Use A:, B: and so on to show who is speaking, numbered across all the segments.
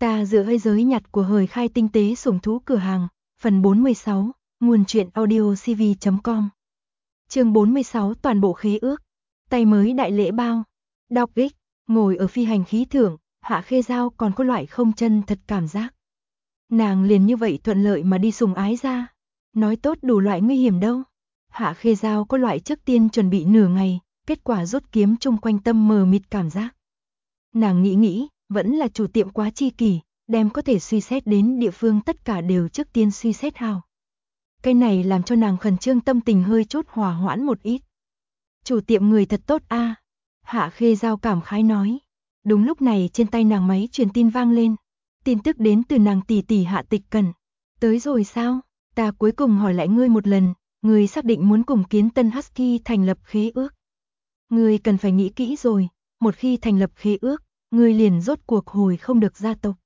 A: Ta dựa hơi giới nhặt của hời khai tinh tế sủng thú cửa hàng, phần 46, nguồn truyện audio cv.com. Chương 46 toàn bộ khế ước. Tay mới đại lễ bao. Đọc ích, ngồi ở phi hành khí thượng, Hạ Khê Giao còn có loại không chân thật cảm giác. Nàng liền như vậy thuận lợi mà đi sùng ái ra. Nói tốt đủ loại nguy hiểm đâu. Hạ Khê Giao có loại trước tiên chuẩn bị nửa ngày, kết quả rút kiếm chung quanh tâm mờ mịt cảm giác. Nàng nghĩ, vẫn là chủ tiệm quá chi kỷ, đem có thể suy xét đến địa phương tất cả đều trước tiên suy xét hào. Cái này làm cho nàng khẩn trương tâm tình hơi chút hòa hoãn một ít. Chủ tiệm người thật tốt a. Hạ Khê Giao cảm khái nói. Đúng lúc này trên tay nàng máy truyền tin vang lên. Tin tức đến từ nàng tỷ tỷ Hạ Tịch Cẩn. Tới rồi sao? Ta cuối cùng hỏi lại ngươi một lần, ngươi xác định muốn cùng Kiến Tân Husky thành lập khế ước. Ngươi cần phải nghĩ kỹ rồi, một khi thành lập khế ước, ngươi liền rốt cuộc hồi không được gia tộc.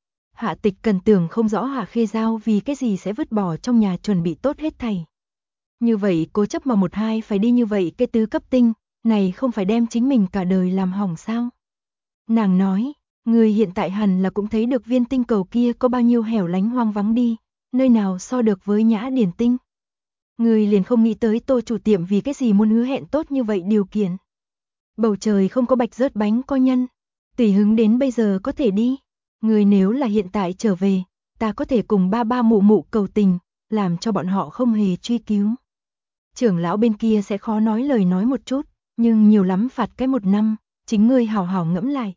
A: Hạ Tịch Cẩn tưởng không rõ Hạ Khê Giao vì cái gì sẽ vứt bỏ trong nhà chuẩn bị tốt hết thảy. Như vậy cố chấp mà một hai phải đi như vậy cái tứ cấp tinh, này không phải đem chính mình cả đời làm hỏng sao? Nàng nói, người hiện tại hẳn là cũng thấy được viên tinh cầu kia có bao nhiêu hẻo lánh hoang vắng đi, nơi nào so được với Nhã Điển Tinh. Người liền không nghĩ tới Tô chủ tiệm vì cái gì muốn hứa hẹn tốt như vậy điều kiện. Bầu trời không có bạch rớt bánh có nhân, tùy hứng đến bây giờ có thể đi. Người nếu là hiện tại trở về, ta có thể cùng ba ba mụ mụ cầu tình, làm cho bọn họ không hề truy cứu. Trưởng lão bên kia sẽ khó nói lời nói một chút, nhưng nhiều lắm phạt cái 1 năm, chính ngươi hảo hảo ngẫm lại.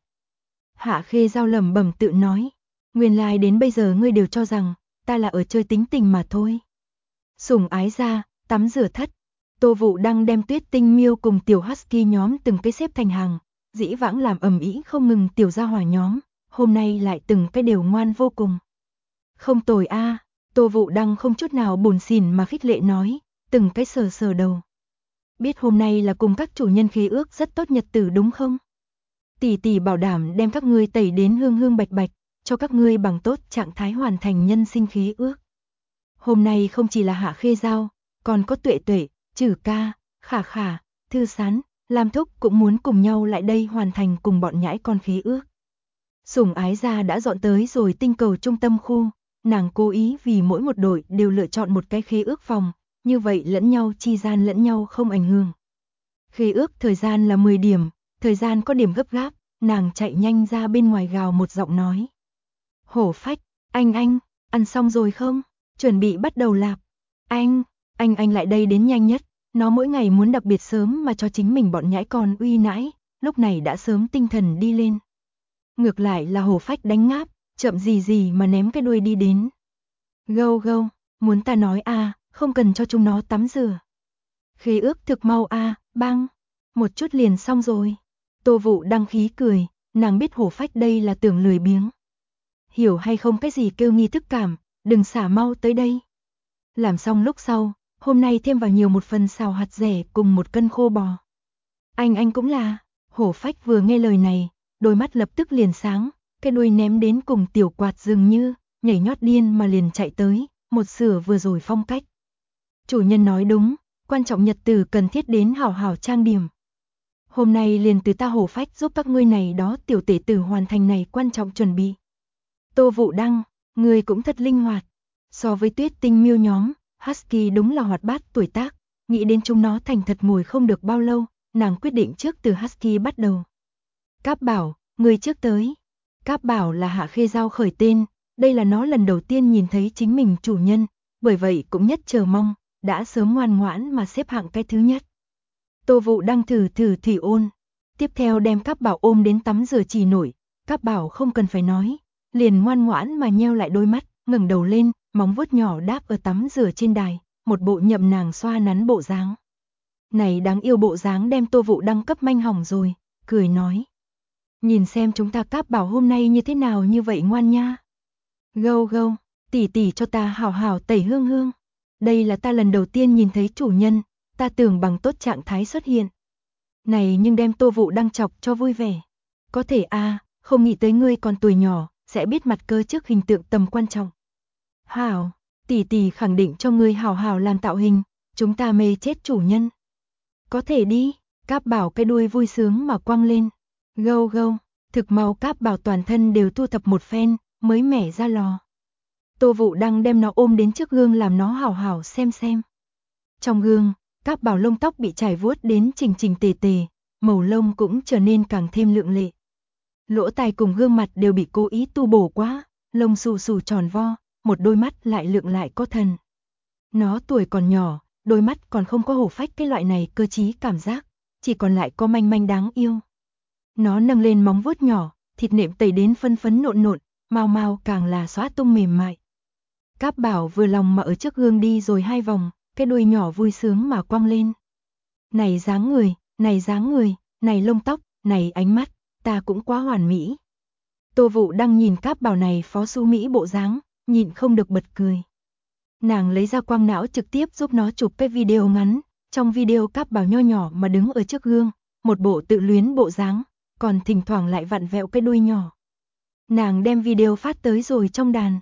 A: Hạ Khê Giao lẩm bẩm tự nói, nguyên lai đến bây giờ ngươi đều cho rằng, ta là ở chơi tính tình mà thôi. Sủng ái ra, tắm rửa thất, Tô Vũ Đăng đem Tuyết Tinh Miêu cùng tiểu Husky nhóm từng cái xếp thành hàng, dĩ vãng làm ầm ĩ không ngừng tiểu gia hỏa nhóm, hôm nay lại từng cái đều ngoan vô cùng. Không tồi a, Tô Vũ Đăng không chút nào buồn xỉn mà khích lệ nói, từng cái sờ sờ đầu. Biết hôm nay là cùng các chủ nhân khế ước rất tốt nhật tử đúng không? Tỷ tỷ bảo đảm đem các ngươi tẩy đến hương hương bạch bạch, cho các ngươi bằng tốt trạng thái hoàn thành nhân sinh khế ước. Hôm nay không chỉ là Hạ Khê Giao, còn có Tuệ Tuệ, Trử Ca, Khả Khả, Thư Sán, Lam Thúc cũng muốn cùng nhau lại đây hoàn thành cùng bọn nhãi con khế ước. Sủng ái gia đã dọn tới rồi tinh cầu trung tâm khu, nàng cố ý vì mỗi một đội đều lựa chọn một cái khế ước phòng, như vậy lẫn nhau chi gian lẫn nhau không ảnh hưởng. Khế ước thời gian là 10 điểm, thời gian có điểm gấp gáp, nàng chạy nhanh ra bên ngoài gào một giọng nói. Hổ Phách, anh, ăn xong rồi không? Chuẩn bị bắt đầu lạp. Anh lại đây đến nhanh nhất, nó mỗi ngày muốn đặc biệt sớm mà cho chính mình bọn nhãi con uy nãi, lúc này đã sớm tinh thần đi lên. Ngược lại là Hổ Phách đánh ngáp, chậm gì mà ném cái đuôi đi đến. Gâu, muốn ta nói a, không cần cho chúng nó tắm rửa. Khế ước thực mau a, bang, một chút liền xong rồi. Tô Vũ Đăng khí cười, nàng biết Hổ Phách đây là tưởng lười biếng. Hiểu hay không cái gì kêu nghi thức cảm, đừng xả mau tới đây. Làm xong lúc sau, hôm nay thêm vào nhiều một phần xào hạt rẻ cùng 1 cân khô bò. Anh cũng là, Hổ Phách vừa nghe lời này, đôi mắt lập tức liền sáng, cái đuôi ném đến cùng tiểu quạt dường như, nhảy nhót điên mà liền chạy tới, một sửa vừa rồi phong cách. Chủ nhân nói đúng, quan trọng nhật tử cần thiết đến hảo hảo trang điểm. Hôm nay liền từ ta Hổ Phách giúp các ngươi này đó tiểu tể tử hoàn thành này quan trọng chuẩn bị. Tô Vũ Đăng, ngươi cũng thật linh hoạt. So với Tuyết Tinh Miêu nhóm, Husky đúng là hoạt bát tuổi tác, nghĩ đến chúng nó thành thật ngồi không được bao lâu, nàng quyết định trước từ Husky bắt đầu. Cáp Bảo, ngươi trước tới. Cáp Bảo là Hạ Khê Giao khởi tên, đây là nó lần đầu tiên nhìn thấy chính mình chủ nhân, bởi vậy cũng nhất chờ mong, đã sớm ngoan ngoãn mà xếp hạng cái thứ nhất. Tô Vũ Đăng thử thủy ôn, tiếp theo đem Cáp Bảo ôm đến tắm rửa chỉ nổi, Cáp Bảo không cần phải nói, liền ngoan ngoãn mà nheo lại đôi mắt, ngẩng đầu lên, móng vuốt nhỏ đáp ở tắm rửa trên đài, một bộ nhậm nàng xoa nắn bộ dáng. Này đáng yêu bộ dáng đem Tô Vũ Đăng cấp manh hỏng rồi, cười nói. Nhìn xem chúng ta Cáp Bảo hôm nay như thế nào như vậy ngoan nha. Gâu, tỷ cho ta hảo hảo tẩy hương. Đây là ta lần đầu tiên nhìn thấy chủ nhân, ta tưởng bằng tốt trạng thái xuất hiện. Này nhưng đem Tô Vũ Đăng chọc cho vui vẻ. Có thể a, không nghĩ tới ngươi còn tuổi nhỏ, sẽ biết mặt cơ trước hình tượng tầm quan trọng. Hảo, tỷ khẳng định cho ngươi hảo hảo làm tạo hình, chúng ta mê chết chủ nhân. Có thể đi, Cáp Bảo cái đuôi vui sướng mà quăng lên. Gâu, thực mau Cáp Bảo toàn thân đều thu thập một phen, mới mẻ ra lò. Tô Vũ Đăng đem nó ôm đến trước gương làm nó hảo hảo xem. Trong gương, Cáp Bảo lông tóc bị trải vuốt đến chỉnh chỉnh tề tề, màu lông cũng trở nên càng thêm lượng lệ. Lỗ tai cùng gương mặt đều bị cố ý tu bổ quá, lông xù xù tròn vo, một đôi mắt lại lượng lại có thần. Nó tuổi còn nhỏ, đôi mắt còn không có hổ phách cái loại này cơ trí cảm giác, chỉ còn lại có manh manh đáng yêu. Nó nâng lên móng vuốt nhỏ, thịt nệm tẩy đến phân phấn nộn nộn, mau mau càng là xóa tung mềm mại. Cáp Bảo vừa lòng mà ở trước gương đi rồi 2 vòng, cái đuôi nhỏ vui sướng mà quăng lên. Này dáng người, này lông tóc, này ánh mắt, ta cũng quá hoàn mỹ. Tô Vũ Đăng nhìn Cáp Bảo này phó su mỹ bộ dáng, nhịn không được bật cười. Nàng lấy ra quang não trực tiếp giúp nó chụp cái video ngắn, trong video Cáp Bảo nho nhỏ mà đứng ở trước gương, một bộ tự luyến bộ dáng, còn thỉnh thoảng lại vặn vẹo cái đuôi nhỏ. Nàng đem video phát tới rồi trong đàn.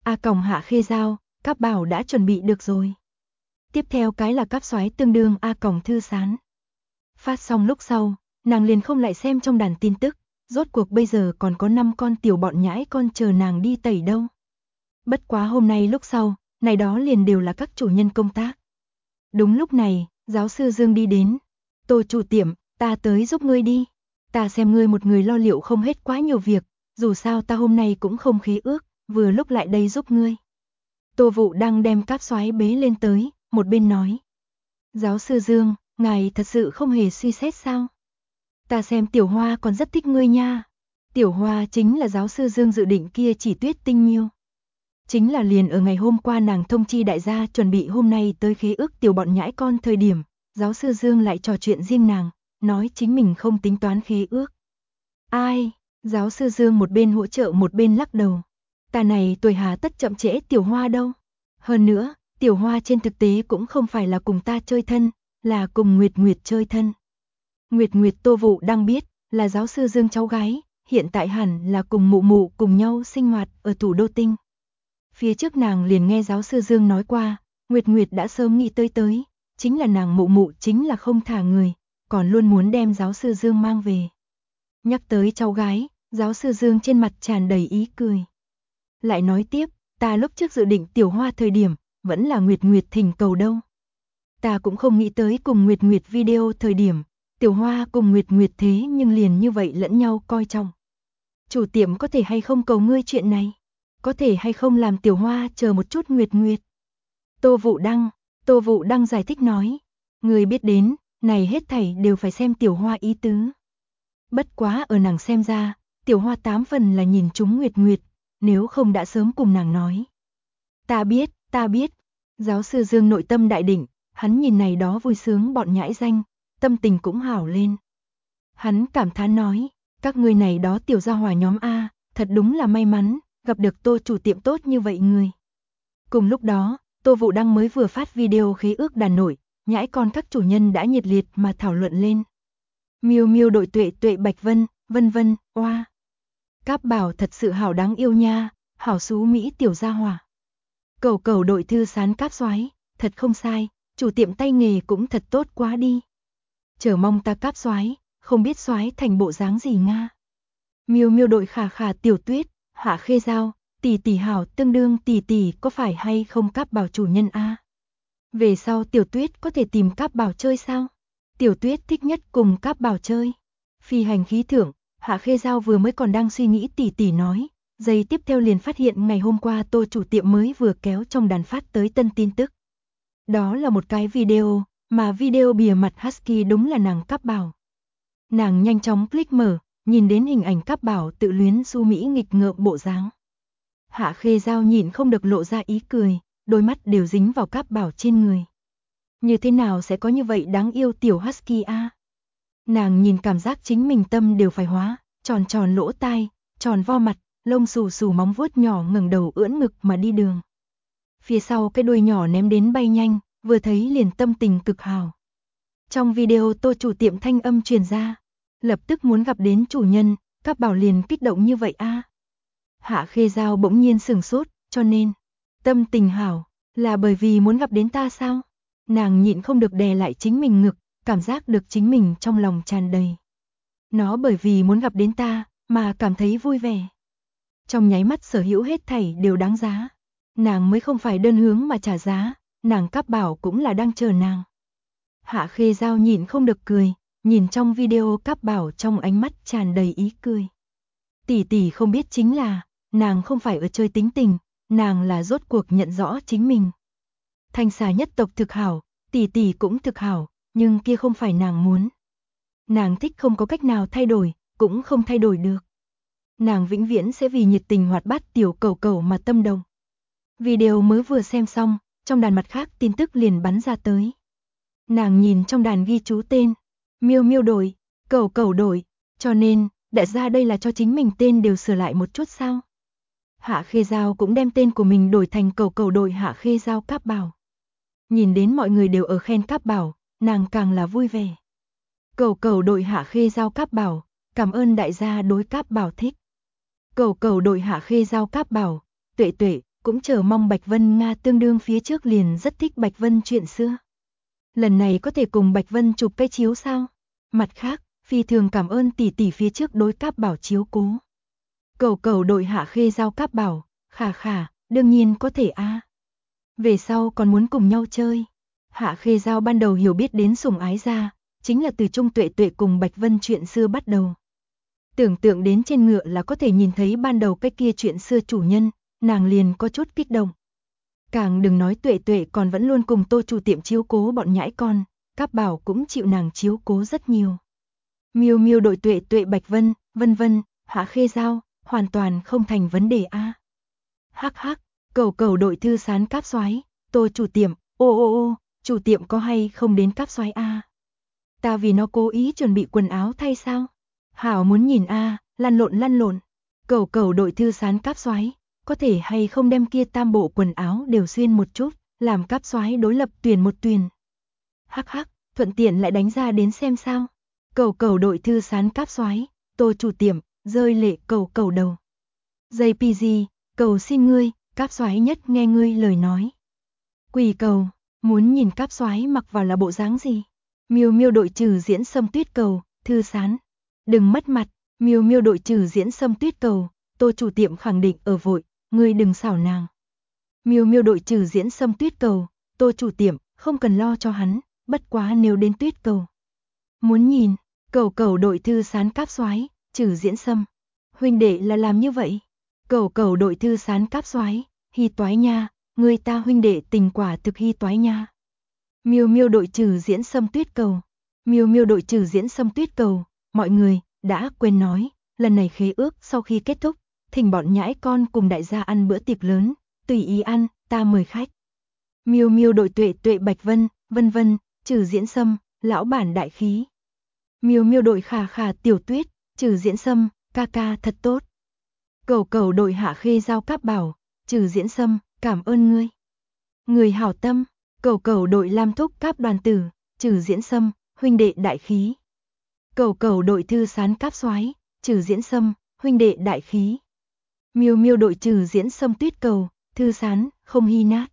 A: Hạ Khê Giao, Cáp Bảo đã chuẩn bị được rồi. Tiếp theo cái là Cáp Soái tương đương Thư Sán. Phát xong lúc sau, nàng liền không lại xem trong đàn tin tức, rốt cuộc bây giờ còn có 5 con tiểu bọn nhãi con chờ nàng đi tẩy đâu. Bất quá hôm nay lúc sau, này đó liền đều là các chủ nhân công tác. Đúng lúc này, giáo sư Dương đi đến. Tô chủ tiệm, ta tới giúp ngươi đi. Ta xem ngươi một người lo liệu không hết quá nhiều việc, dù sao ta hôm nay cũng không khí ước, vừa lúc lại đây giúp ngươi. Tô Vũ đang đem Cáp Soái bế lên tới, một bên nói. Giáo sư Dương, ngài thật sự không hề suy xét sao? Ta xem Tiểu Hoa còn rất thích ngươi nha. Tiểu Hoa chính là giáo sư Dương dự định kia chỉ Tuyết Tinh Miêu. Chính là liền ở ngày hôm qua nàng thông chi đại gia chuẩn bị hôm nay tới khế ước tiểu bọn nhãi con thời điểm, giáo sư Dương lại trò chuyện riêng nàng, nói chính mình không tính toán khế ước. Ai? Giáo sư Dương một bên hỗ trợ một bên lắc đầu. Ta này tuổi hà tất chậm trễ Tiểu Hoa đâu. Hơn nữa, Tiểu Hoa trên thực tế cũng không phải là cùng ta chơi thân, là cùng Nguyệt Nguyệt chơi thân. Nguyệt Tô Vũ đang biết, là giáo sư Dương cháu gái, hiện tại hẳn là cùng mụ mụ cùng nhau sinh hoạt ở thủ đô Tinh. Phía trước nàng liền nghe giáo sư Dương nói qua, Nguyệt đã sớm nghĩ tới, chính là nàng mụ mụ chính là không thả người, còn luôn muốn đem giáo sư Dương mang về. Nhắc tới cháu gái, giáo sư Dương trên mặt tràn đầy ý cười. Lại nói tiếp, ta lúc trước dự định Tiểu Hoa thời điểm, vẫn là Nguyệt thỉnh cầu đâu. Ta cũng không nghĩ tới cùng Nguyệt video thời điểm, Tiểu Hoa cùng Nguyệt thế nhưng liền như vậy lẫn nhau coi trọng. Chủ tiệm có thể hay không cầu ngươi chuyện này? Có thể hay không làm Tiểu Hoa chờ một chút Nguyệt? Tô Vũ Đăng giải thích nói. Người biết đến, này hết thảy đều phải xem Tiểu Hoa ý tứ. Bất quá ở nàng xem ra, Tiểu Hoa 8 phần là nhìn trúng Nguyệt, nếu không đã sớm cùng nàng nói. Ta biết. Giáo sư Dương nội tâm đại định, hắn nhìn này đó vui sướng bọn nhãi danh, tâm tình cũng hảo lên. Hắn cảm thán nói, các ngươi này đó tiểu gia hỏa nhóm A, thật đúng là may mắn, gặp được Tô chủ tiệm tốt như vậy người. Cùng lúc đó, Tô Vũ Đăng mới vừa phát video khế ước đàn nổi, nhãi con các chủ nhân đã nhiệt liệt mà thảo luận lên. Miêu đội Tuệ Bạch Vân, oa. Cáp Bảo thật sự hảo đáng yêu nha, hảo xú mỹ tiểu gia hỏa. Cẩu đội Thư Sán Cáp Soái, thật không sai, chủ tiệm tay nghề cũng thật tốt quá đi. Chờ mong ta Cáp Soái, không biết soái thành bộ dáng gì nga. Miêu đội Khả Tiểu Tuyết, Hạ Khê Giao, tỷ hảo tương đương tỷ có phải hay không Cáp Bảo chủ nhân a? Về sau Tiểu Tuyết có thể tìm Cáp Bảo chơi sao? Tiểu Tuyết thích nhất cùng Cáp Bảo chơi. Phi hành khí thưởng, Hạ Khê Giao vừa mới còn đang suy nghĩ tỷ nói, giây tiếp theo liền phát hiện ngày hôm qua Tô chủ tiệm mới vừa kéo trong đàn phát tới tân tin tức. Đó là một cái video, mà video bìa mặt Husky đúng là nàng Cáp Bảo. Nàng nhanh chóng click mở, nhìn đến hình ảnh Cáp Bảo tự luyến su mỹ nghịch ngợm bộ dáng. Hạ Khê Giao nhịn không được lộ ra ý cười, đôi mắt đều dính vào Cáp Bảo trên người. Như thế nào sẽ có như vậy đáng yêu tiểu Husky a? Nàng nhìn cảm giác chính mình tâm đều phải hóa, tròn lỗ tai, tròn vo mặt, lông xù móng vuốt nhỏ ngẩng đầu ưỡn ngực mà đi đường. Phía sau cái đuôi nhỏ ném đến bay nhanh, vừa thấy liền tâm tình cực hào. Trong video Tô chủ tiệm thanh âm truyền ra, lập tức muốn gặp đến chủ nhân, Cáp Bảo liền kích động như vậy a. Hạ Khê Giao bỗng nhiên sửng sốt, cho nên, tâm tình hảo, là bởi vì muốn gặp đến ta sao? Nàng nhịn không được đè lại chính mình ngực, cảm giác được chính mình trong lòng tràn đầy. Nó bởi vì muốn gặp đến ta, mà cảm thấy vui vẻ. Trong nháy mắt sở hữu hết thảy đều đáng giá. Nàng mới không phải đơn hướng mà trả giá, nàng Cáp Bảo cũng là đang chờ nàng. Hạ Khê Dao nhịn không được cười, nhìn trong video Cáp Bảo trong ánh mắt tràn đầy ý cười. Tỷ tỷ không biết chính là, nàng không phải ở chơi tính tình, nàng là rốt cuộc nhận rõ chính mình. Thanh xà nhất tộc thực hảo, tỷ tỷ cũng thực hảo, nhưng kia không phải nàng muốn. Nàng thích không có cách nào thay đổi, cũng không thay đổi được. Nàng vĩnh viễn sẽ vì nhiệt tình hoạt bát tiểu cẩu cẩu mà tâm động. Video mới vừa xem xong, trong đàn mặt khác tin tức liền bắn ra tới. Nàng nhìn trong đàn ghi chú tên, Miêu Miêu đổi, Cẩu Cẩu đổi, cho nên, đại gia đây là cho chính mình tên đều sửa lại một chút sao? Hạ Khê Dao cũng đem tên của mình đổi thành Cẩu Cẩu đổi Hạ Khê Dao Cáp Bảo. Nhìn đến mọi người đều ở khen Cáp Bảo, nàng càng là vui vẻ. Cẩu Cẩu đội Hạ Khê Dao Cáp Bảo, cảm ơn đại gia đối Cáp Bảo thích. Cẩu Cẩu đội Hạ Khê Dao Cáp Bảo, Tuệ Tuệ cũng chờ mong Bạch Vân Nga tương đương phía trước liền rất thích Bạch Vân chuyện xưa. Lần này có thể cùng Bạch Vân chụp cái chiếu sao? Mặt khác, phi thường cảm ơn tỷ tỷ phía trước đối Cáp Bảo chiếu cố. Cẩu Cẩu đội Hạ Khê Dao Cáp Bảo, khà khà, đương nhiên có thể a. Về sau còn muốn cùng nhau chơi. Hạ Khê Dao ban đầu hiểu biết đến sủng ái ra, chính là từ Trung Tuệ Tuệ cùng Bạch Vân chuyện xưa bắt đầu. Tưởng tượng đến trên ngựa là có thể nhìn thấy ban đầu cái kia chuyện xưa chủ nhân, nàng liền có chút kích động. Càng đừng nói Tuệ Tuệ còn vẫn luôn cùng Tô chủ tiệm chiếu cố bọn nhãi con, Cáp Bảo cũng chịu nàng chiếu cố rất nhiều. Miêu Miêu đội Tuệ Tuệ Bạch Vân, vân vân, Hạ Khê Dao, hoàn toàn không thành vấn đề a. Hắc hắc, Cẩu Cẩu đội Thư Sán Cáp Soái, Tô chủ tiệm, ô, chủ tiệm có hay không đến Cáp Soái a? Ta vì nó cố ý chuẩn bị quần áo thay sao? Hảo muốn nhìn a, lăn lộn. Cẩu Cẩu đội Thư Sán Cáp Soái, có thể hay không đem kia tam bộ quần áo đều xuyên một chút, làm Cáp Soái đối lập tuyển một tuyển. Hắc hắc, thuận tiện lại đánh ra đến xem sao. Cẩu Cẩu đội Thư Sán Cáp Soái, Tô chủ tiệm, rơi lệ Cẩu Cẩu đầu. JPG, cầu xin ngươi, Cáp Soái nhất nghe ngươi lời nói. Quỳ cầu, muốn nhìn Cáp Soái mặc vào là bộ dáng gì? Miêu Miêu đội trừ diễn Sâm Tuyết cầu, Thư Sán. Đừng mất mặt, Miêu Miêu đội trừ diễn Sâm Tuyết cầu, Tô chủ tiệm khẳng định ở vội, ngươi đừng xảo nàng. Miêu Miêu đội trừ diễn Sâm Tuyết cầu, Tô chủ tiệm, không cần lo cho hắn, bất quá nếu đến Tuyết cầu. Muốn nhìn, Cẩu Cẩu đội Thư Sán Cáp Soái, trừ diễn Sâm. Huynh đệ là làm như vậy. Cẩu Cẩu đội Thư Sán Cáp Soái, hi toái nha, người ta huynh đệ tình quả thực hi toái nha. Miêu Miêu đội trừ diễn Sâm Tuyết cầu. Miêu Miêu đội trừ diễn Sâm Tuyết cầu, mọi người đã quên nói, lần này khế ước sau khi kết thúc, thỉnh bọn nhãi con cùng đại gia ăn bữa tiệc lớn, tùy ý ăn, ta mời khách. Miêu Miêu đội Tuệ Tuệ Bạch Vân, vân vân, trừ diễn Sâm, lão bản đại khí. Miêu Miêu đội Khà Khà Tiểu Tuyết, trừ diễn Sâm, ca ca thật tốt. Cẩu Cẩu đội Hạ Khê Dao Cáp Bảo, trừ diễn Sâm, cảm ơn ngươi. Người hảo tâm. Cẩu Cẩu đội Lam Thúc Cáp Đoàn Tử, trừ diễn Sâm, huynh đệ đại khí. Cẩu Cẩu đội Thư Sán Cáp Soái, trừ diễn Sâm, huynh đệ đại khí. Miêu Miêu đội trừ diễn Sâm Tuyết cầu, Thư Sán, không hi nát.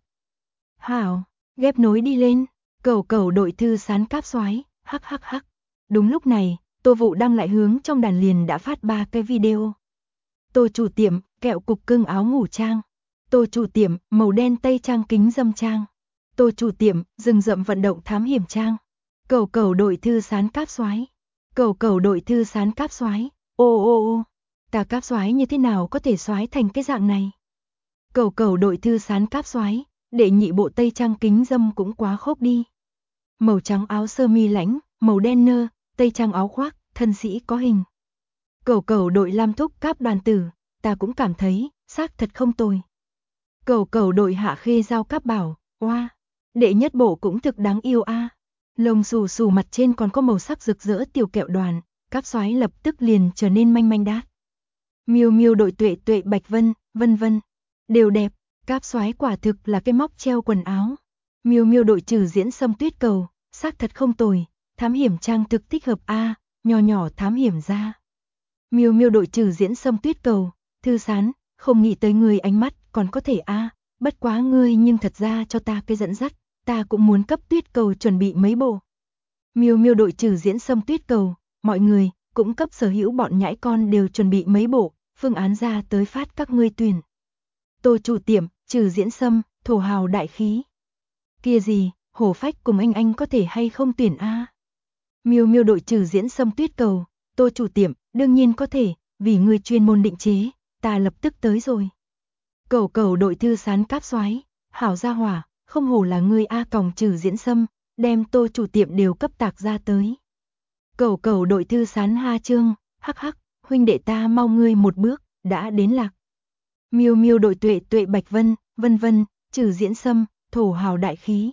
A: Hảo, ghép nối đi lên, Cẩu Cẩu đội Thư Sán Cáp Soái, hắc hắc hắc. Đúng lúc này, Tô Vũ đăng lại hướng trong đàn liền đã phát 3 cái video. Tô chủ tiệm, kẹo cục cưng áo ngủ trang. Tô chủ tiệm, màu đen tây trang kính dâm trang. Tô chủ tiệm, rừng rậm vận động thám hiểm trang. Cẩu Cẩu đội Thư Sán Cáp Soái. Cẩu Cẩu đội Thư Sán Cáp Soái. Ô, ta Cáp Soái như thế nào có thể soái thành cái dạng này? Cẩu Cẩu đội Thư Sán Cáp Soái, đệ nhị bộ tây trang kính dâm cũng quá khốc đi. Màu trắng áo sơ mi lãnh, màu đen nơ, tây trang áo khoác, thân sĩ có hình. Cẩu Cẩu đội Lam Thúc Cáp Đoàn Tử, ta cũng cảm thấy, xác thật không tồi. Cẩu Cẩu đội Hạ Khê Dao Cáp Bảo, oa, đệ nhất bộ cũng thực đáng yêu a. Lông xù xù mặt trên còn có màu sắc rực rỡ tiểu kẹo đoàn, Cáp Soái lập tức liền trở nên manh manh đát. Miêu Miêu đội Tuệ Tuệ Bạch Vân, vân vân, đều đẹp, Cáp Soái quả thực là cái móc treo quần áo. Miêu Miêu đội trừ diễn Sâm Tuyết cầu, xác thật không tồi, thám hiểm trang thực thích hợp a, nhỏ nhỏ thám hiểm ra. Miêu Miêu đội trừ diễn Sâm Tuyết cầu, Thư Sán, không nghĩ tới người ánh mắt còn có thể a, bất quá ngươi nhưng thật ra cho ta cái dẫn dắt, ta cũng muốn cấp Tuyết cầu chuẩn bị mấy bộ. Miêu Miêu đội trừ diễn Sâm Tuyết cầu, mọi người cũng cấp sở hữu bọn nhãi con đều chuẩn bị mấy bộ, phương án ra tới phát các ngươi tuyển. Tô chủ tiệm, Trừ Diễn Sâm, thổ hào đại khí. Kia gì, Hổ Phách cùng anh có thể hay không tuyển a? Miêu Miêu đội Trừ Diễn Sâm tuyết cầu, Tô chủ tiệm, đương nhiên có thể, vì ngươi chuyên môn định chế, ta lập tức tới rồi. Cẩu Cẩu đội Thư Sán Cáp Soái, hảo gia hỏa, không hổ là ngươi a còng Trừ Diễn Sâm, đem Tô chủ tiệm đều cấp tạc ra tới. Cẩu Cẩu đội Thư Sán Ha Trương, hắc hắc, huynh đệ ta mau ngươi một bước, đã đến lạc. Miêu Miêu đội Tuệ Tuệ Bạch Vân, vân vân, Trừ Diễn Sâm, thổ hào đại khí.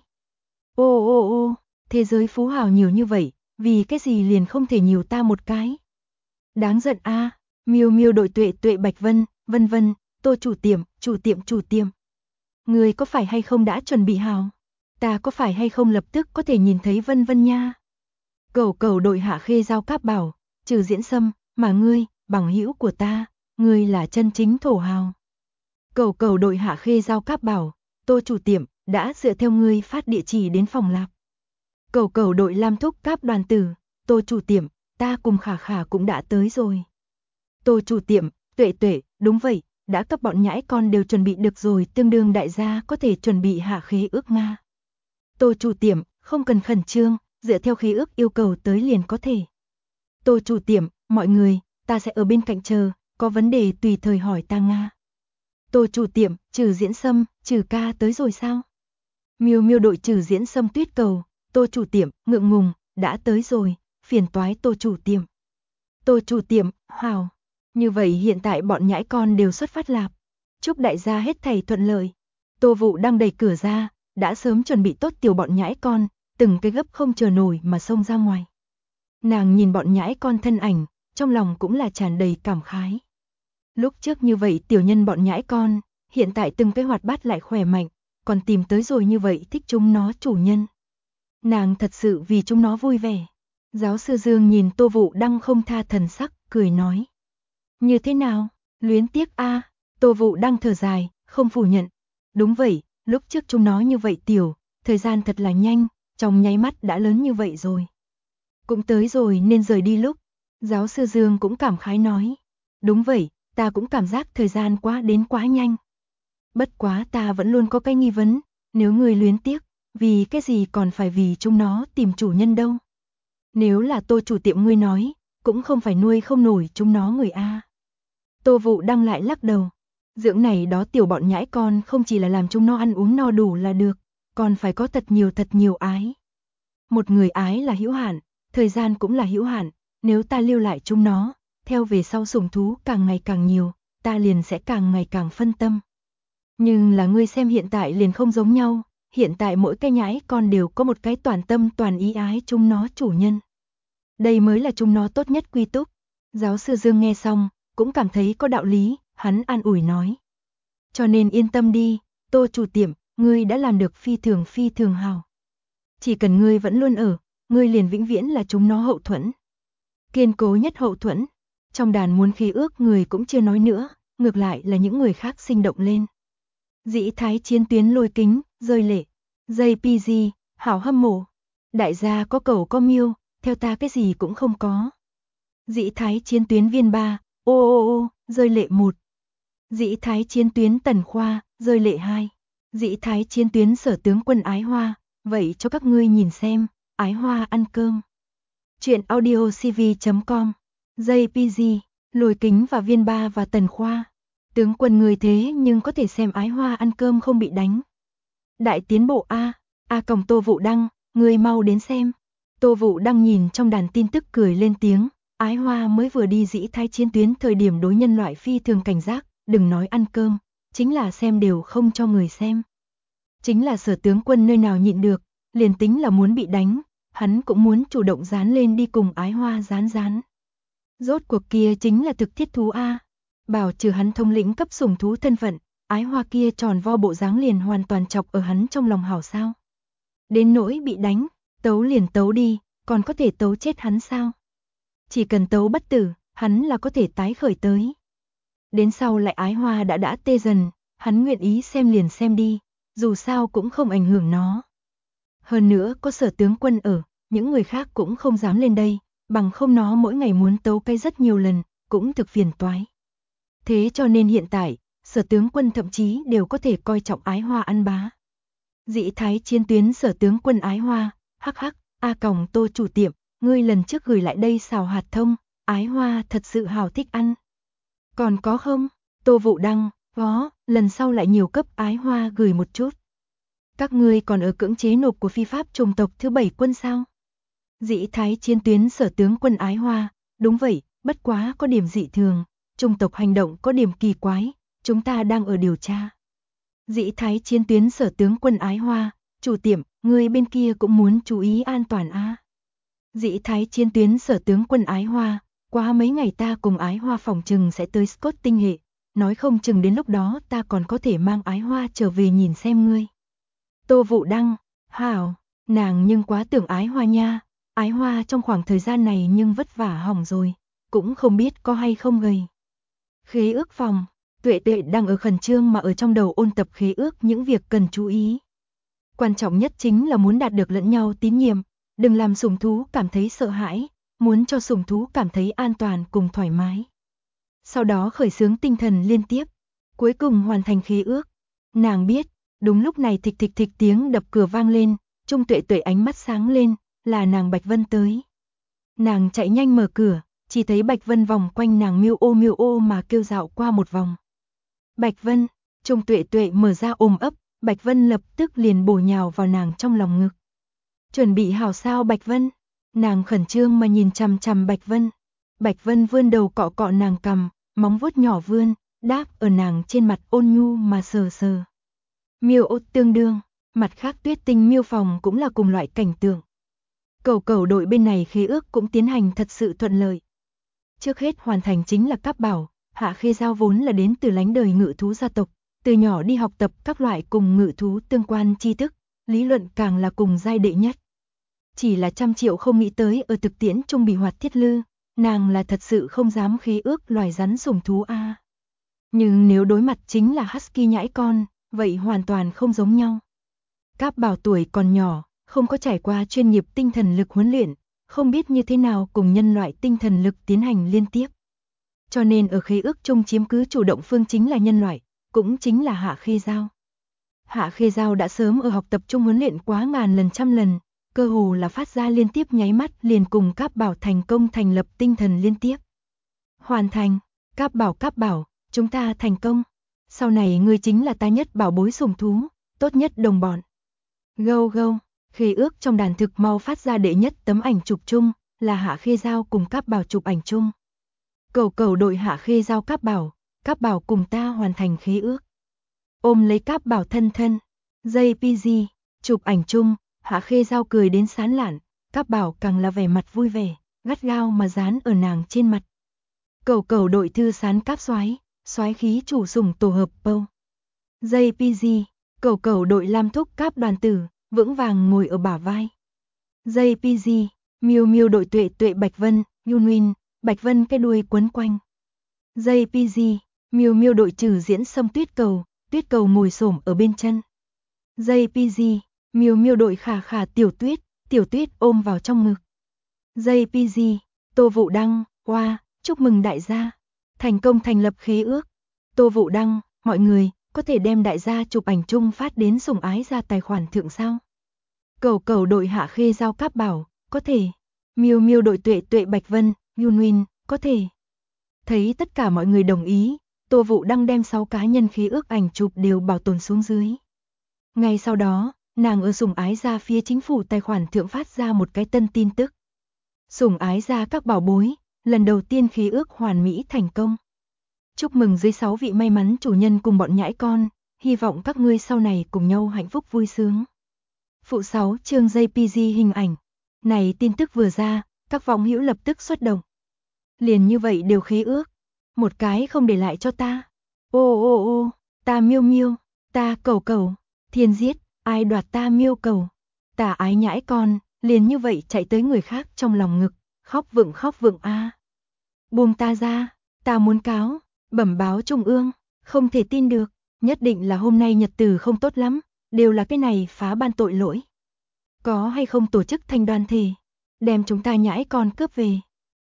A: Ô ô ô, thế giới phú hào nhiều như vậy, vì cái gì liền không thể nhiều ta một cái. Đáng giận a, Miêu Miêu đội Tuệ Tuệ Bạch Vân, vân vân, Tô chủ tiệm, chủ tiệm. Người có phải hay không đã chuẩn bị hào? Ta có phải hay không lập tức có thể nhìn thấy vân vân nha? Cẩu Cẩu đội Hạ Khê Giao Cáp bảo, Trừ Diễn Sâm, mà ngươi, bằng hữu của ta, ngươi là chân chính thổ hào. Cẩu Cẩu đội Hạ Khê Giao Cáp bảo, Tô chủ tiệm, đã dựa theo ngươi phát địa chỉ đến phòng lạc. Cẩu Cẩu đội Lam Thúc Cáp đoàn tử, Tô chủ tiệm, ta cùng Khả Khả cũng đã tới rồi. Tô chủ tiệm, Tuệ Tuệ, đúng vậy, đã cấp bọn nhãi con đều chuẩn bị được rồi, tương đương đại gia có thể chuẩn bị hạ khế ước Nga. Tô chủ tiệm, không cần khẩn trương, dựa theo khế ước yêu cầu tới liền có thể. Tô chủ tiệm, mọi người, ta sẽ ở bên cạnh chờ, có vấn đề tùy thời hỏi ta Nga. Tô chủ tiệm, Trừ Diễn Sâm, Trừ ca tới rồi sao? Miêu Miêu đội Trừ Diễn Sâm tuyết cầu, Tô chủ tiệm, ngượng ngùng, đã tới rồi, phiền toái Tô chủ tiệm. Tô chủ tiệm, hào. Như vậy hiện tại bọn nhãi con đều xuất phát lạp. Chúc đại gia hết thảy thuận lợi. Tô Vũ đang đẩy cửa ra, đã sớm chuẩn bị tốt tiểu bọn nhãi con, từng cái gấp không chờ nổi mà xông ra ngoài. Nàng nhìn bọn nhãi con thân ảnh, trong lòng cũng là tràn đầy cảm khái. Lúc trước như vậy tiểu nhân bọn nhãi con, hiện tại từng cái hoạt bát lại khỏe mạnh, còn tìm tới rồi như vậy thích chúng nó chủ nhân. Nàng thật sự vì chúng nó vui vẻ. Giáo sư Dương nhìn Tô Vũ Đăng không tha thần sắc, cười nói. Như thế nào? Luyến tiếc a? Tô Vũ Đăng thở dài, không phủ nhận. Đúng vậy, lúc trước chúng nó như vậy tiểu, thời gian thật là nhanh, trong nháy mắt đã lớn như vậy rồi. Cũng tới rồi nên rời đi lúc. Giáo sư Dương cũng cảm khái nói. Đúng vậy, ta cũng cảm giác thời gian đến quá nhanh. Bất quá ta vẫn luôn có cái nghi vấn, nếu người luyến tiếc, vì cái gì còn phải vì chúng nó tìm chủ nhân đâu? Nếu là Tô chủ tiệm ngươi nói, cũng không phải nuôi không nổi chúng nó người a. Tô Vũ Đăng lại lắc đầu. Dưỡng này đó tiểu bọn nhãi con không chỉ là làm chúng nó ăn uống no đủ là được, còn phải có thật nhiều ái. Một người ái là hữu hạn, thời gian cũng là hữu hạn, nếu ta lưu lại chúng nó, theo về sau sủng thú càng ngày càng nhiều, ta liền sẽ càng ngày càng phân tâm. Nhưng là ngươi xem hiện tại liền không giống nhau, hiện tại mỗi cái nhãi con đều có một cái toàn tâm toàn ý ái chúng nó chủ nhân. Đây mới là chúng nó tốt nhất quy túc. Giáo sư Dương nghe xong, cũng cảm thấy có đạo lý, hắn an ủi nói. Cho nên yên tâm đi, Tô chủ tiệm, ngươi đã làm được phi thường hào. Chỉ cần ngươi vẫn luôn ở, ngươi liền vĩnh viễn là chúng nó hậu thuẫn. Kiên cố nhất hậu thuẫn. Trong đàn muốn khí ước người cũng chưa nói nữa, ngược lại là những người khác sinh động lên. Dĩ thái chiến tuyến lôi kính, rơi lệ. JPG, hảo hâm mộ. Đại gia có cẩu có miêu, theo ta cái gì cũng không có. Dĩ thái chiến tuyến viên 3, ô, rơi lệ 1. Dĩ thái chiến tuyến Tần Khoa, rơi lệ 2. Dĩ thái chiến tuyến Sở tướng quân Ái Hoa, vậy cho các ngươi nhìn xem, Ái Hoa ăn cơm. Chuyện audiocv.com, JPG, lôi kính và viên 3 và Tần Khoa. Tướng quân người thế nhưng có thể xem Ái Hoa ăn cơm không bị đánh. Đại tiến bộ còng Tô Vũ Đăng, ngươi mau đến xem. Tô Vũ Đăng nhìn trong đàn tin tức cười lên tiếng, Ái Hoa mới vừa đi dĩ thái chiến tuyến thời điểm đối nhân loại phi thường cảnh giác, đừng nói ăn cơm, chính là xem đều không cho người xem. Chính là Sở tướng quân nơi nào nhịn được, liền tính là muốn bị đánh, hắn cũng muốn chủ động dán lên đi cùng Ái Hoa dán. Rốt cuộc kia chính là thực thiết thú a. Bảo trừ hắn thống lĩnh cấp sủng thú thân phận, Ái Hoa kia tròn vo bộ dáng liền hoàn toàn chọc ở hắn trong lòng hảo sao. Đến nỗi bị đánh, tấu liền tấu đi, còn có thể tấu chết hắn sao? Chỉ cần tấu bất tử, hắn là có thể tái khởi tới. Đến sau lại Ái Hoa đã tê dần, hắn nguyện ý xem liền xem đi, dù sao cũng không ảnh hưởng nó. Hơn nữa có Sở tướng quân ở, những người khác cũng không dám lên đây, bằng không nó mỗi ngày muốn tấu cái rất nhiều lần, cũng thực phiền toái. Thế cho nên hiện tại, Sở tướng quân thậm chí đều có thể coi trọng Ái Hoa ăn bá. Dĩ thái chiến tuyến Sở tướng quân Ái Hoa, hắc hắc, Tô chủ tiệm, ngươi lần trước gửi lại đây xào hạt thông, Ái Hoa thật sự hào thích ăn. Còn có không? Tô Vũ Đăng, có, lần sau lại nhiều cấp Ái Hoa gửi một chút. Các ngươi còn ở cưỡng chế nộp của phi pháp chủng tộc thứ 7 quân sao? Dĩ thái chiến tuyến Sở tướng quân Ái Hoa, đúng vậy, bất quá có điểm dị thường, chủng tộc hành động có điểm kỳ quái, chúng ta đang ở điều tra. Dĩ thái chiến tuyến Sở tướng quân Ái Hoa, chủ tiệm, người bên kia cũng muốn chú ý an toàn a. Dĩ thái chiến tuyến Sở tướng quân Ái Hoa, qua mấy ngày ta cùng Ái Hoa phòng trừng sẽ tới Scott tinh hệ, nói không chừng đến lúc đó ta còn có thể mang Ái Hoa trở về nhìn xem ngươi. Tô Vũ Đăng, hảo, nàng nhưng quá tưởng Ái Hoa nha, Ái Hoa trong khoảng thời gian này nhưng vất vả hỏng rồi, cũng không biết có hay không gầy. Khế ước phòng, Tuệ Tuệ đang ở khẩn trương mà ở trong đầu ôn tập khế ước những việc cần chú ý. Quan trọng nhất chính là muốn đạt được lẫn nhau tín nhiệm, đừng làm sủng thú cảm thấy sợ hãi, muốn cho sủng thú cảm thấy an toàn cùng thoải mái. Sau đó khởi xướng tinh thần liên tiếp, cuối cùng hoàn thành khế ước. Nàng biết, đúng lúc này thịch thịch thịch tiếng đập cửa vang lên, Trung Tuệ Tuệ ánh mắt sáng lên, là nàng Bạch Vân tới. Nàng chạy nhanh mở cửa, chỉ thấy Bạch Vân vòng quanh nàng miêu ô mà kêu dạo qua một vòng. Bạch Vân, Trung Tuệ Tuệ mở ra ôm ấp, Bạch Vân lập tức liền bổ nhào vào nàng trong lòng ngực. Chuẩn bị hảo sao Bạch Vân? Nàng khẩn trương mà nhìn chằm chằm Bạch Vân. Bạch Vân vươn đầu cọ cọ nàng cằm, móng vuốt nhỏ vươn, đáp ở nàng trên mặt ôn nhu mà sờ sờ. Miêu ô tương đương, mặt khác Tuyết Tinh miêu phòng cũng là cùng loại cảnh tượng. Cẩu cẩu đội bên này khế ước cũng tiến hành thật sự thuận lợi. Trước hết hoàn thành chính là Cáp Bảo, Hạ Khê Giao vốn là đến từ lánh đời ngự thú gia tộc, từ nhỏ đi học tập các loại cùng ngự thú tương quan tri thức, lý luận càng là cùng giai đệ nhất. Chỉ là 100 triệu không nghĩ tới ở thực tiễn trung bị hoạt thiết lư, nàng là thật sự không dám khế ước loài rắn sủng thú a. Nhưng nếu đối mặt chính là husky nhãi con, vậy hoàn toàn không giống nhau. Cáp Bảo tuổi còn nhỏ, không có trải qua chuyên nghiệp tinh thần lực huấn luyện, không biết như thế nào cùng nhân loại tinh thần lực tiến hành liên tiếp. Cho nên ở khế ước chung chiếm cứ chủ động phương chính là nhân loại, cũng chính là Hạ Khê Giao. Hạ Khê Giao đã sớm ở học tập trung huấn luyện quá ngàn lần trăm lần, cơ hồ là phát ra liên tiếp nháy mắt liền cùng Cáp Bảo thành công thành lập tinh thần liên tiếp. Hoàn thành, Cáp Bảo, chúng ta thành công. Sau này ngươi chính là ta nhất bảo bối sủng thú, tốt nhất đồng bọn. Gâu gâu, khế ước trong đàn thực mau phát ra đệ nhất tấm ảnh chụp chung, là Hạ Khê Giao cùng Cáp Bảo chụp ảnh chung. Cẩu cẩu đội Hạ Khê Giao Cáp Bảo cùng ta hoàn thành khế ước. Ôm lấy Cáp Bảo thân thân, JPG, chụp ảnh chung, Hạ Khê Giao cười đến sán lạn, Cáp Bảo càng là vẻ mặt vui vẻ, gắt gao mà dán ở nàng trên mặt. Cẩu cẩu đội thư sán Cáp soái khí chủ sủng tổ hợp Pâu. JPG, cẩu cẩu đội Lam Thúc Cáp đoàn tử, vững vàng ngồi ở bả vai. JPG, miêu miêu đội Tuệ Tuệ Bạch Vân, Yunwin, Bạch Vân cái đuôi quấn quanh. JPG, miêu miêu đội Trừ Diễn Sâm Tuyết cầu ngồi xổm ở bên chân. JPG, miêu miêu đội Khả Khả Tiểu Tuyết ôm vào trong ngực. JPG, Tô Vũ Đăng, chúc mừng đại gia, thành công thành lập khế ước. Tô Vũ Đăng, mọi người, có thể đem đại gia chụp ảnh chung phát đến sủng ái ra tài khoản thượng sao? Cẩu cẩu đội Hạ Khê Giao Cáp Bảo, có thể. Miêu miêu đội Tuệ Tuệ Bạch Vân, Yunwin, có thể. Thấy tất cả mọi người đồng ý, Tô Vũ Đăng đem 6 cá nhân khế ước ảnh chụp đều bảo tồn xuống dưới. Ngay sau đó, nàng ở sủng ái ra phía chính phủ tài khoản thượng phát ra một cái tân tin tức. Sủng ái ra các bảo bối, lần đầu tiên khế ước hoàn mỹ thành công. Chúc mừng dưới 6 vị may mắn chủ nhân cùng bọn nhãi con, hy vọng các ngươi sau này cùng nhau hạnh phúc vui sướng. Phụ 6 chương JPG hình ảnh. Này tin tức vừa ra, các vong hữu lập tức xuất động. Liền như vậy đều khế ước, một cái không để lại cho ta. Ô, ta miêu miêu, ta cẩu cẩu, thiên giết, ai đoạt ta miêu cẩu. Ta ái nhãi con, liền như vậy chạy tới người khác trong lòng ngực, khóc vựng a. Buông ta ra, ta muốn cáo, bẩm báo trung ương, không thể tin được, nhất định là hôm nay nhật tử không tốt lắm, đều là cái này phá ban tội lỗi. Có hay không tổ chức thành đoàn thể, đem chúng ta nhãi con cướp về.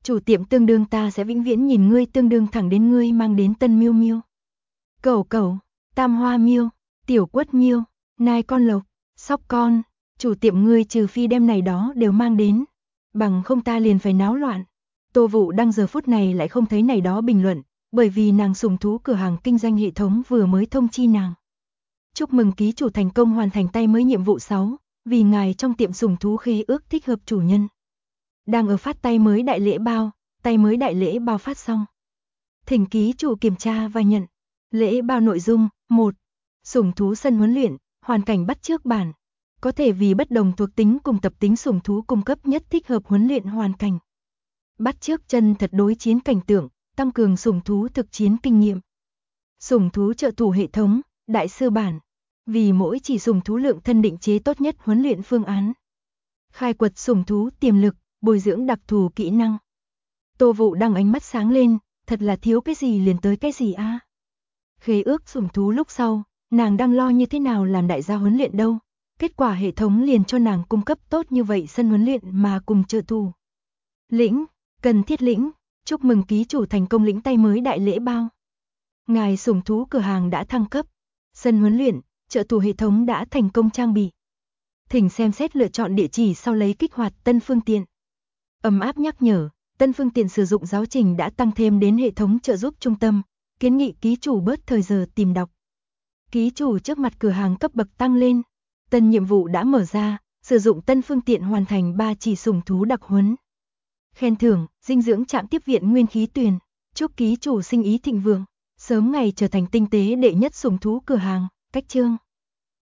A: Chủ tiệm tương đương ta sẽ vĩnh viễn nhìn ngươi tương đương thẳng đến ngươi mang đến tân miêu miêu. Cẩu cẩu, tam hoa miêu, tiểu quất miêu, nai con lộc, sóc con, chủ tiệm ngươi trừ phi đem này đó đều mang đến, bằng không ta liền phải náo loạn. Tô Vũ Đăng giờ phút này lại không thấy này đó bình luận, bởi vì nàng sủng thú cửa hàng kinh doanh hệ thống vừa mới thông chi nàng. Chúc mừng ký chủ thành công hoàn thành tay mới nhiệm vụ 6, vì ngài trong tiệm sủng thú khế ước thích hợp chủ nhân. Đang ở phát tay mới đại lễ bao phát xong. Thỉnh ký chủ kiểm tra và nhận. Lễ bao nội dung: 1. Sủng thú sân huấn luyện, hoàn cảnh bắt chước bản. Có thể vì bất đồng thuộc tính cùng tập tính sủng thú cung cấp nhất thích hợp huấn luyện hoàn cảnh. Bắt chước chân thật đối chiến cảnh tượng, tăng cường sủng thú thực chiến kinh nghiệm. Sủng thú trợ thủ hệ thống, đại sư bản. Vì mỗi chỉ sủng thú lượng thân định chế tốt nhất huấn luyện phương án. Khai quật sủng thú tiềm lực, bồi dưỡng đặc thù kỹ năng. Tô Vũ Đăng ánh mắt sáng lên, thật là thiếu cái gì liền tới cái gì a. Khế ước sủng thú lúc sau, nàng đang lo như thế nào làm đại gia huấn luyện đâu. Kết quả hệ thống liền cho nàng cung cấp tốt như vậy sân huấn luyện mà cùng trợ thủ. Lĩnh, cần thiết lĩnh, chúc mừng ký chủ thành công lĩnh tay mới đại lễ bao. Ngài sủng thú cửa hàng đã thăng cấp, sân huấn luyện, trợ thủ hệ thống đã thành công trang bị. Thỉnh xem xét lựa chọn địa chỉ sau lấy kích hoạt tân phương tiện. Ấm áp nhắc nhở, tân phương tiện sử dụng giáo trình đã tăng thêm đến hệ thống trợ giúp trung tâm, kiến nghị ký chủ bớt thời giờ tìm đọc. Ký chủ trước mặt cửa hàng cấp bậc tăng lên, tân nhiệm vụ đã mở ra, sử dụng tân phương tiện hoàn thành 3 chỉ sủng thú đặc huấn. Khen thưởng, dinh dưỡng trạm tiếp viện nguyên khí tuyền, chúc ký chủ sinh ý thịnh vượng, sớm ngày trở thành tinh tế đệ nhất sủng thú cửa hàng, cách chương.